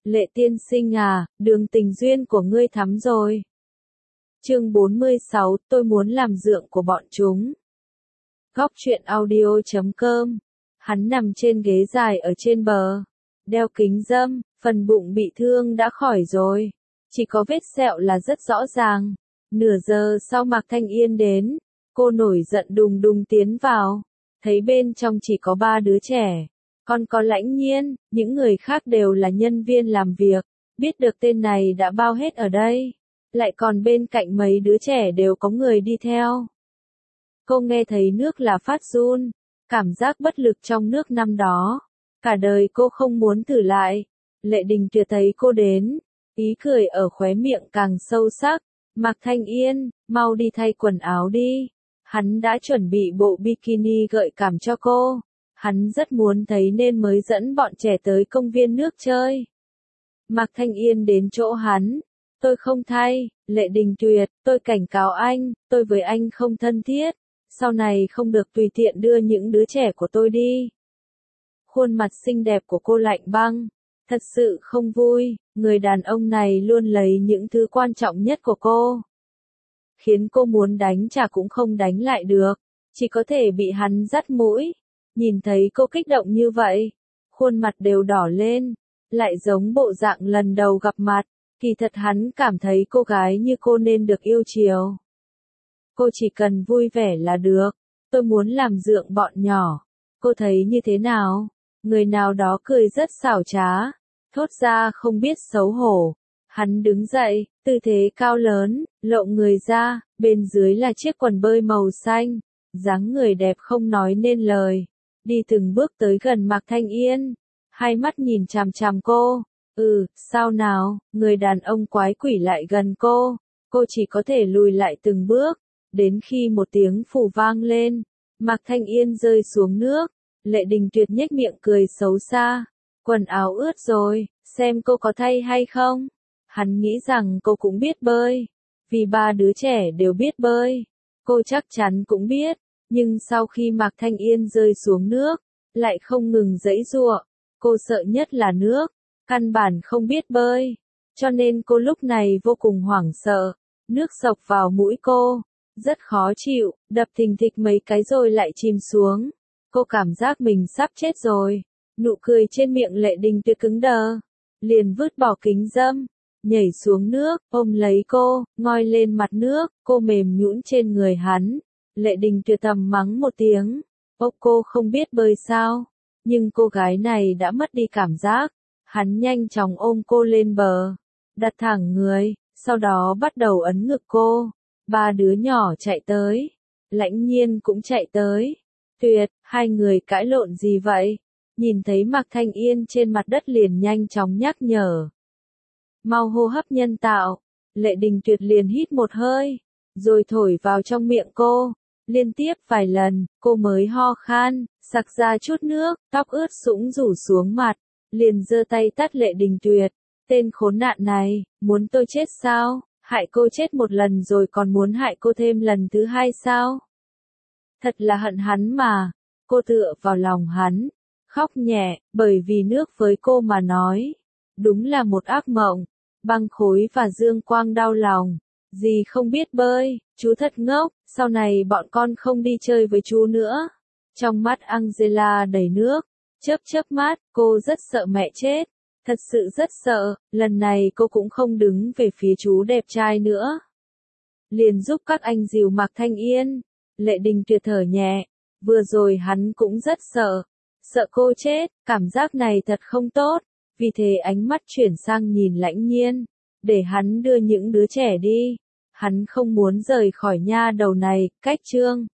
Lệ tiên sinh à, đường tình duyên của ngươi thắm rồi. Chương 46, tôi muốn làm dượng của bọn chúng. Góc truyện audio.com. Hắn nằm trên ghế dài ở trên bờ, đeo kính râm, phần bụng bị thương đã khỏi rồi, chỉ có vết sẹo là rất rõ ràng. Nửa giờ sau Mạc Thanh Yên đến, cô nổi giận đùng đùng tiến vào, thấy bên trong chỉ có 3 đứa trẻ, còn có Lãnh Nhiên, những người khác đều là nhân viên làm việc, biết được tên này đã bao hết ở đây, lại còn bên cạnh mấy đứa trẻ đều có người đi theo. Cô nghe thấy nước là phát run, cảm giác bất lực trong nước năm đó, cả đời cô không muốn thử lại. Lệ Đình Tuyệt thấy cô đến, ý cười ở khóe miệng càng sâu sắc. Mạc Thanh Yên, mau đi thay quần áo đi. Hắn đã chuẩn bị bộ bikini gợi cảm cho cô. Hắn rất muốn thấy nên mới dẫn bọn trẻ tới công viên nước chơi. Mạc Thanh Yên đến chỗ hắn. Tôi không thay, Lệ Đình Tuyệt, tôi cảnh cáo anh, tôi với anh không thân thiết. Sau này không được tùy tiện đưa những đứa trẻ của tôi đi. Khuôn mặt xinh đẹp của cô lạnh băng. Thật sự không vui, người đàn ông này luôn lấy những thứ quan trọng nhất của cô. Khiến cô muốn đánh trả cũng không đánh lại được, chỉ có thể bị hắn dắt mũi. Nhìn thấy cô kích động như vậy, khuôn mặt đều đỏ lên, lại giống bộ dạng lần đầu gặp mặt. Kỳ thật hắn cảm thấy cô gái như cô nên được yêu chiều. Cô chỉ cần vui vẻ là được, tôi muốn làm dượng bọn nhỏ. Cô thấy như thế nào? Người nào đó cười rất xảo trá, thốt ra không biết xấu hổ. Hắn đứng dậy, tư thế cao lớn, lộ người ra, bên dưới là chiếc quần bơi màu xanh, dáng người đẹp không nói nên lời. Đi từng bước tới gần Mạc Thanh Yên, hai mắt nhìn chằm chằm cô. Sao nào, người đàn ông quái quỷ lại gần cô chỉ có thể lùi lại từng bước, đến khi một tiếng phù vang lên, Mạc Thanh Yên rơi xuống nước. Lệ Đình Tuyệt nhếch miệng cười xấu xa, quần áo ướt rồi, xem cô có thay hay không. Hắn nghĩ rằng cô cũng biết bơi, vì 3 đứa trẻ đều biết bơi, cô chắc chắn cũng biết, nhưng sau khi Mạc Thanh Yên rơi xuống nước, lại không ngừng giãy giụa. Cô sợ nhất là nước, căn bản không biết bơi, cho nên cô lúc này vô cùng hoảng sợ, nước xộc vào mũi cô, rất khó chịu, đập thình thịch mấy cái rồi lại chìm xuống. Cô cảm giác mình sắp chết rồi, nụ cười trên miệng Lệ Đình Tuyệt cứng đờ, liền vứt bỏ kính râm, nhảy xuống nước, ôm lấy cô, ngoi lên mặt nước, cô mềm nhũn trên người hắn. Lệ Đình Tuyệt thầm mắng một tiếng, cô không biết bơi sao, nhưng cô gái này đã mất đi cảm giác. Hắn nhanh chóng ôm cô lên bờ, đặt thẳng người, sau đó bắt đầu ấn ngực cô. 3 đứa nhỏ chạy tới, Lãnh Nhiên cũng chạy tới. Tuyệt, hai người cãi lộn gì vậy? Nhìn thấy Mạc Thanh Yên trên mặt đất liền nhanh chóng nhắc nhở. Mau hô hấp nhân tạo. Lệ Đình Tuyệt liền hít một hơi, rồi thổi vào trong miệng cô. Liên tiếp vài lần, cô mới ho khan, sặc ra chút nước, tóc ướt sũng rủ xuống mặt. Liền giơ tay tát Lệ Đình Tuyệt. Tên khốn nạn này, muốn tôi chết sao? Hại cô chết một lần rồi còn muốn hại cô thêm lần thứ 2 sao? Thật là hận hắn mà. Cô tựa vào lòng hắn, khóc nhẹ, bởi vì nước với cô mà nói, đúng là một ác mộng. Băng Khối và Dương Quang đau lòng. Dì không biết bơi, chú thật ngốc, sau này bọn con không đi chơi với chú nữa. Trong mắt Angela đầy nước, chớp mắt, cô rất sợ mẹ chết. Thật sự rất sợ, lần này cô cũng không đứng về phía chú đẹp trai nữa. Liền giúp các anh dìu Mạc Thanh Yên. Lệ Đình Tuyệt thở nhẹ, vừa rồi hắn cũng rất sợ, sợ cô chết, cảm giác này thật không tốt, vì thế ánh mắt chuyển sang nhìn Lãnh Nhiên, để hắn đưa những đứa trẻ đi, hắn không muốn rời khỏi nha đầu này. Cách chương